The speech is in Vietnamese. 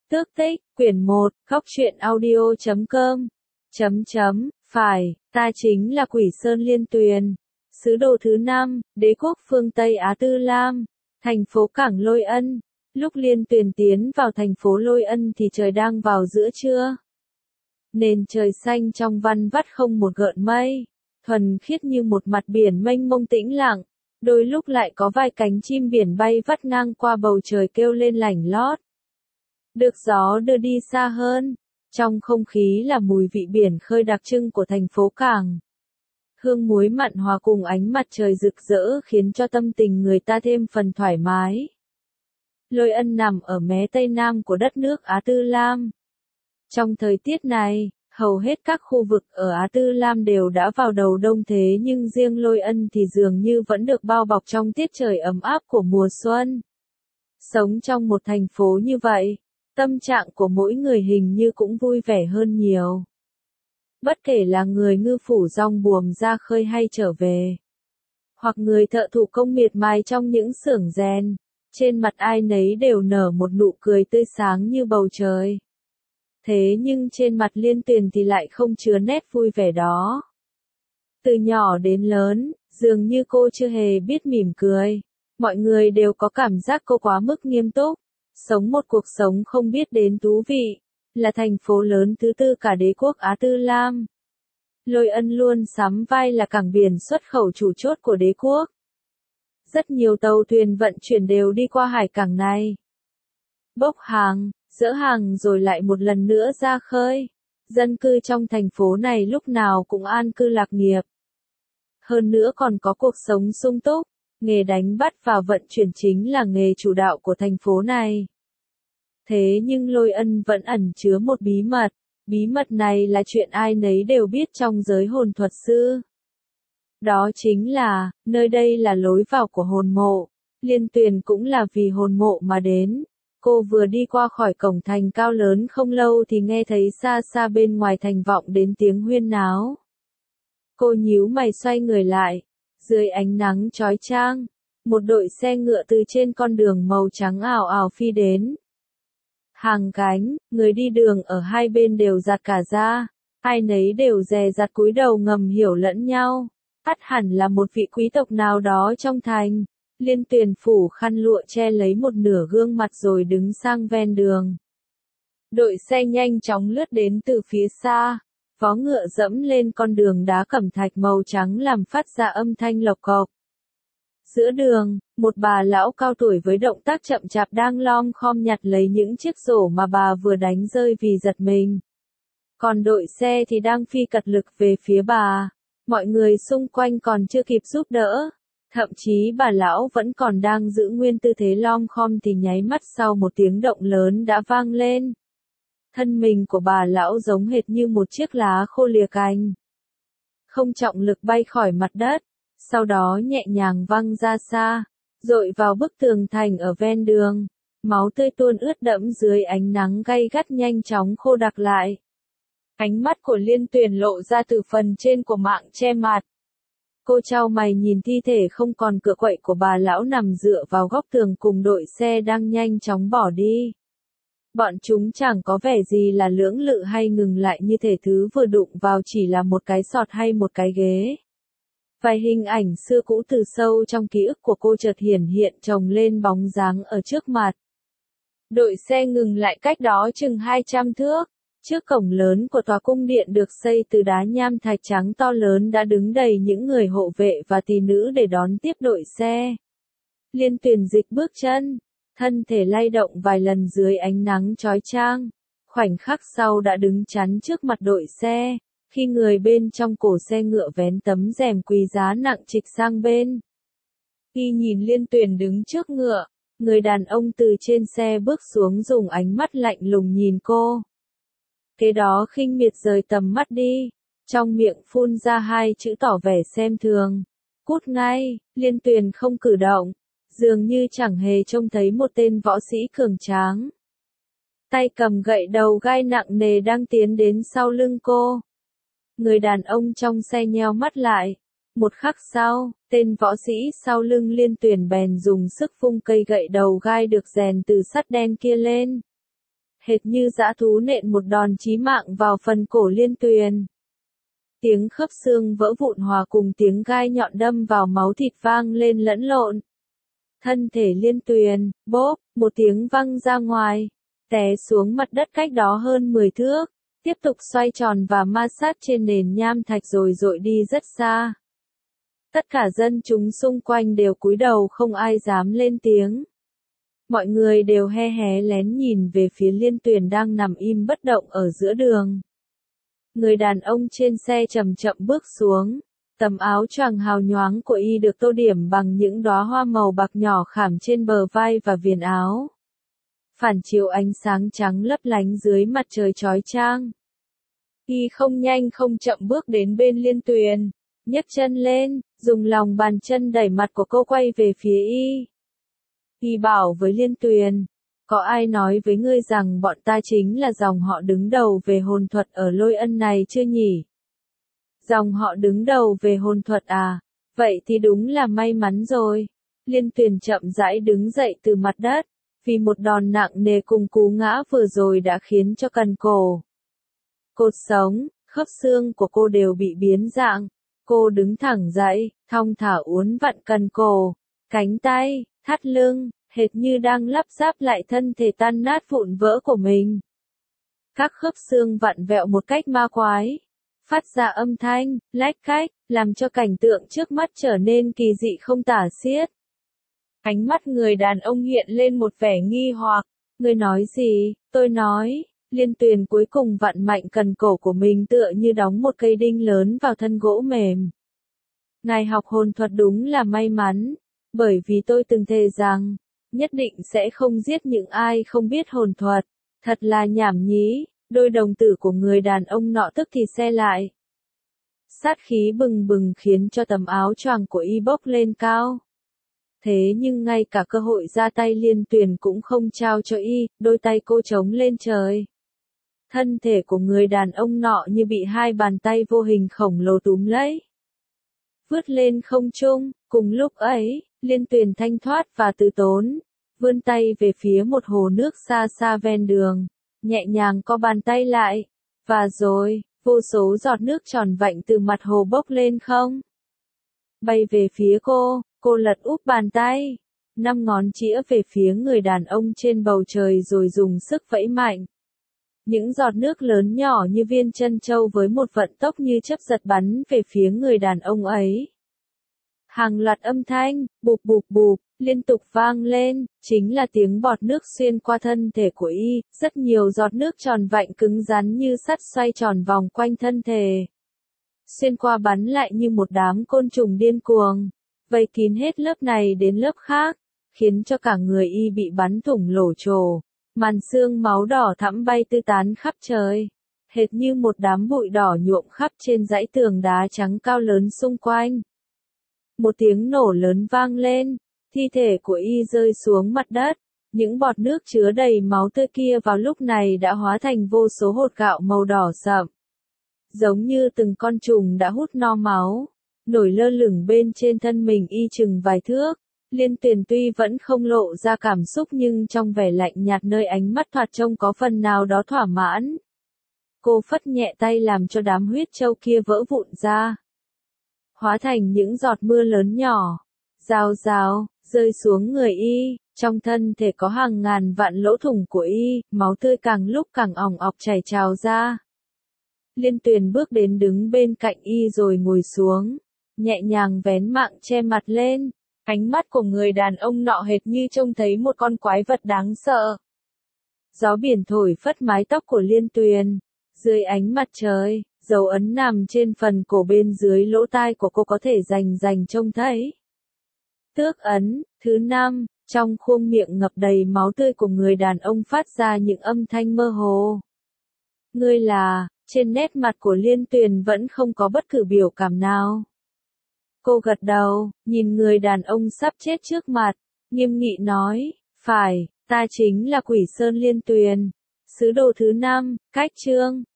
Tước tích, quyển 1, góc truyện audio.com. Phải, ta chính là Quỷ Sơn Liên Tuyền. Sứ đồ thứ 5, đế quốc phương Tây Á Tư Lam, thành phố Cảng Lôi Ân. Lúc Liên Tuyền tiến vào thành phố Lôi Ân thì trời đang vào giữa trưa. Nền trời xanh trong văn vắt không một gợn mây, thuần khiết như một mặt biển mênh mông tĩnh lặng. Đôi lúc lại có vài cánh chim biển bay vắt ngang qua bầu trời kêu lên lảnh lót. Được gió đưa đi xa hơn, trong không khí là mùi vị biển khơi đặc trưng của thành phố Cảng. Hương muối mặn hòa cùng ánh mặt trời rực rỡ khiến cho tâm tình người ta thêm phần thoải mái. Lôi Ân nằm ở mé tây nam của đất nước Á Tư Lam. Trong thời tiết này, hầu hết các khu vực ở Á Tư Lam đều đã vào đầu đông thế nhưng riêng Lôi Ân thì dường như vẫn được bao bọc trong tiết trời ấm áp của mùa xuân. Sống trong một thành phố như vậy, tâm trạng của mỗi người hình như cũng vui vẻ hơn nhiều. Bất kể là người ngư phủ rong buồm ra khơi hay trở về, hoặc người thợ thủ công miệt mài trong những xưởng rèn, trên mặt ai nấy đều nở một nụ cười tươi sáng như bầu trời. Thế nhưng trên mặt Liên Tuyền thì lại không chứa nét vui vẻ đó. Từ nhỏ đến lớn, dường như cô chưa hề biết mỉm cười. Mọi người đều có cảm giác cô quá mức nghiêm túc, sống một cuộc sống không biết đến thú vị, là thành phố lớn thứ tư cả đế quốc Á Tư Lam. Lôi Ân luôn sắm vai là cảng biển xuất khẩu chủ chốt của đế quốc. Rất nhiều tàu thuyền vận chuyển đều đi qua hải cảng này. Bốc hàng, dỡ hàng rồi lại một lần nữa ra khơi. Dân cư trong thành phố này lúc nào cũng an cư lạc nghiệp. Hơn nữa còn có cuộc sống sung túc, nghề đánh bắt và vận chuyển chính là nghề chủ đạo của thành phố này. Thế nhưng Lôi Ân vẫn ẩn chứa một bí mật này là chuyện ai nấy đều biết trong giới hồn thuật sư. Đó chính là, nơi đây là lối vào của hồn mộ. Liên Tuyền cũng là vì hồn mộ mà đến. Cô vừa đi qua khỏi cổng thành cao lớn không lâu thì nghe thấy xa xa bên ngoài thành vọng đến tiếng huyên náo. Cô nhíu mày xoay người lại. Dưới ánh nắng chói chang, một đội xe ngựa từ trên con đường màu trắng ảo ảo phi đến. Hàng cánh, người đi đường ở hai bên đều giạt cả ra, ai nấy đều dè dặt cúi đầu ngầm hiểu lẫn nhau. Ắt hẳn là một vị quý tộc nào đó trong thành. Liên Tuyền phủ khăn lụa che lấy một nửa gương mặt rồi đứng sang ven đường. Đội xe nhanh chóng lướt đến từ phía xa. Vó ngựa dẫm lên con đường đá cẩm thạch màu trắng làm phát ra âm thanh lộc cộc. Giữa đường, một bà lão cao tuổi với động tác chậm chạp đang lom khom nhặt lấy những chiếc rổ mà bà vừa đánh rơi vì giật mình. Còn đội xe thì đang phi cật lực về phía bà. Mọi người xung quanh còn chưa kịp giúp đỡ. Thậm chí bà lão vẫn còn đang giữ nguyên tư thế lom khom thì nháy mắt sau một tiếng động lớn đã vang lên. Thân mình của bà lão giống hệt như một chiếc lá khô lìa cành. Không trọng lực bay khỏi mặt đất, sau đó nhẹ nhàng văng ra xa, dội vào bức tường thành ở ven đường. Máu tươi tuôn ướt đẫm dưới ánh nắng gay gắt nhanh chóng khô đặc lại. Ánh mắt của Liên Tuyền lộ ra từ phần trên của mạng che mặt. Cô chau mày nhìn thi thể không còn cựa quậy của bà lão nằm dựa vào góc tường cùng đội xe đang nhanh chóng bỏ đi. Bọn chúng chẳng có vẻ gì là lưỡng lự hay ngừng lại như thể thứ vừa đụng vào chỉ là một cái sọt hay một cái ghế. Vài hình ảnh xưa cũ từ sâu trong ký ức của cô chợt hiển hiện chồng lên bóng dáng ở trước mặt. Đội xe ngừng lại cách đó chừng 200 thước. Trước cổng lớn của tòa cung điện được xây từ đá nham thạch trắng to lớn đã đứng đầy những người hộ vệ và tỷ nữ để đón tiếp đội xe. Liên Tuyền dịch bước chân, thân thể lay động vài lần dưới ánh nắng chói chang. Khoảnh khắc sau đã đứng chắn trước mặt đội xe, khi người bên trong cổ xe ngựa vén tấm rèm quý giá nặng trịch sang bên. Khi nhìn Liên Tuyền đứng trước ngựa, người đàn ông từ trên xe bước xuống dùng ánh mắt lạnh lùng nhìn cô. Kế đó khinh miệt rời tầm mắt đi, trong miệng phun ra hai chữ tỏ vẻ xem thường. Cút ngay, Liên Tuyền không cử động, dường như chẳng hề trông thấy một tên võ sĩ cường tráng. Tay cầm gậy đầu gai nặng nề đang tiến đến sau lưng cô. Người đàn ông trong xe nheo mắt lại. Một khắc sau, tên võ sĩ sau lưng Liên Tuyền bèn dùng sức vung cây gậy đầu gai được rèn từ sắt đen kia lên. hệt như dã thú nện một đòn chí mạng vào phần cổ Liên Tuyền. Tiếng khớp xương vỡ vụn hòa cùng tiếng gai nhọn đâm vào máu thịt vang lên lẫn lộn. Thân thể Liên Tuyền, bốp, một tiếng văng ra ngoài, té xuống mặt đất cách đó hơn 10 thước, tiếp tục xoay tròn và ma sát trên nền nham thạch rồi dội đi rất xa. Tất cả dân chúng xung quanh đều cúi đầu không ai dám lên tiếng. Mọi người đều he hé lén nhìn về phía Liên Tuyền đang nằm im bất động ở giữa đường. Người đàn ông trên xe chậm chậm bước xuống. Tấm áo choàng hào nhoáng của y được tô điểm bằng những đóa hoa màu bạc nhỏ khảm trên bờ vai và viền áo. Phản chiếu ánh sáng trắng lấp lánh dưới mặt trời chói chang. Y không nhanh không chậm bước đến bên Liên Tuyền, nhấc chân lên, dùng lòng bàn chân đẩy mặt của cô quay về phía y. Y bảo với Liên Tuyền, có ai nói với ngươi rằng bọn ta chính là dòng họ đứng đầu về hồn thuật ở Lôi Ân này chưa nhỉ? Dòng họ đứng đầu về hồn thuật à? Vậy thì đúng là may mắn rồi. Liên Tuyền chậm rãi đứng dậy từ mặt đất, vì một đòn nặng nề cùng cú ngã vừa rồi đã khiến cho cần cổ, cột sống, khớp xương của cô đều bị biến dạng. Cô đứng thẳng dậy, thong thả uốn vặn cần cổ, cánh tay, thắt lưng, hệt như đang lắp ráp lại thân thể tan nát vụn vỡ của mình. Các khớp xương vặn vẹo một cách ma quái, phát ra âm thanh, lách cách, làm cho cảnh tượng trước mắt trở nên kỳ dị không tả xiết. Ánh mắt người đàn ông hiện lên một vẻ nghi hoặc. Ngươi nói gì? Tôi nói. Liên Tuyền cuối cùng vặn mạnh cần cổ của mình tựa như đóng một cây đinh lớn vào thân gỗ mềm. Ngài học hồn thuật đúng là may mắn, bởi vì tôi từng thề rằng, nhất định sẽ không giết những ai không biết hồn thuật. Thật là nhảm nhí. Đôi đồng tử của người đàn ông nọ tức thì se lại. Sát khí bừng bừng khiến cho tấm áo choàng của y bốc lên cao. Thế nhưng ngay cả cơ hội ra tay Liên Tuyền cũng không trao cho y, đôi tay cô trống lên trời. Thân thể của người đàn ông nọ như bị hai bàn tay vô hình khổng lồ túm lấy. Vươn lên không trung, cùng lúc ấy, Liên Tuyền thanh thoát và từ tốn, vươn tay về phía một hồ nước xa xa ven đường, nhẹ nhàng co bàn tay lại, và rồi, vô số giọt nước tròn vạnh từ mặt hồ bốc lên không. Bay về phía cô lật úp bàn tay, 5 ngón chĩa về phía người đàn ông trên bầu trời rồi dùng sức vẫy mạnh. Những giọt nước lớn nhỏ như viên trân châu với một vận tốc như chớp giật bắn về phía người đàn ông ấy. Hàng loạt âm thanh, bụp bụp bụp, liên tục vang lên, chính là tiếng bọt nước xuyên qua thân thể của y, rất nhiều giọt nước tròn vạnh cứng rắn như sắt xoay tròn vòng quanh thân thể. Xuyên qua bắn lại như một đám côn trùng điên cuồng, vây kín hết lớp này đến lớp khác, khiến cho cả người y bị bắn thủng lỗ trồ, màn xương máu đỏ thẫm bay tứ tán khắp trời, hệt như một đám bụi đỏ nhuộm khắp trên dãy tường đá trắng cao lớn xung quanh. Một tiếng nổ lớn vang lên, thi thể của y rơi xuống mặt đất, những bọt nước chứa đầy máu tươi kia vào lúc này đã hóa thành vô số hột gạo màu đỏ sậm. Giống như từng con trùng đã hút no máu, nổi lơ lửng bên trên thân mình y chừng vài thước. Liên Tuyền tuy vẫn không lộ ra cảm xúc nhưng trong vẻ lạnh nhạt nơi ánh mắt thoạt trông có phần nào đó thỏa mãn. Cô phất nhẹ tay làm cho đám huyết châu kia vỡ vụn ra, hóa thành những giọt mưa lớn nhỏ, rào rào, rơi xuống người y, trong thân thể có hàng ngàn vạn lỗ thủng của y, máu tươi càng lúc càng ỏng ọc chảy trào ra. Liên Tuyền bước đến đứng bên cạnh y rồi ngồi xuống, nhẹ nhàng vén mạng che mặt lên, ánh mắt của người đàn ông nọ hệt như trông thấy một con quái vật đáng sợ. Gió biển thổi phất mái tóc của Liên Tuyền, dưới ánh mặt trời, dấu ấn nằm trên phần cổ bên dưới lỗ tai của cô có thể rành trông thấy. Tước ấn, thứ 5, trong khuôn miệng ngập đầy máu tươi của người đàn ông phát ra những âm thanh mơ hồ. Ngươi là, trên nét mặt của Liên Tuyền vẫn không có bất cứ biểu cảm nào. Cô gật đầu, nhìn người đàn ông sắp chết trước mặt, nghiêm nghị nói, phải, ta chính là Quỷ Sơn Liên Tuyền, sứ đồ thứ 5, cách chương.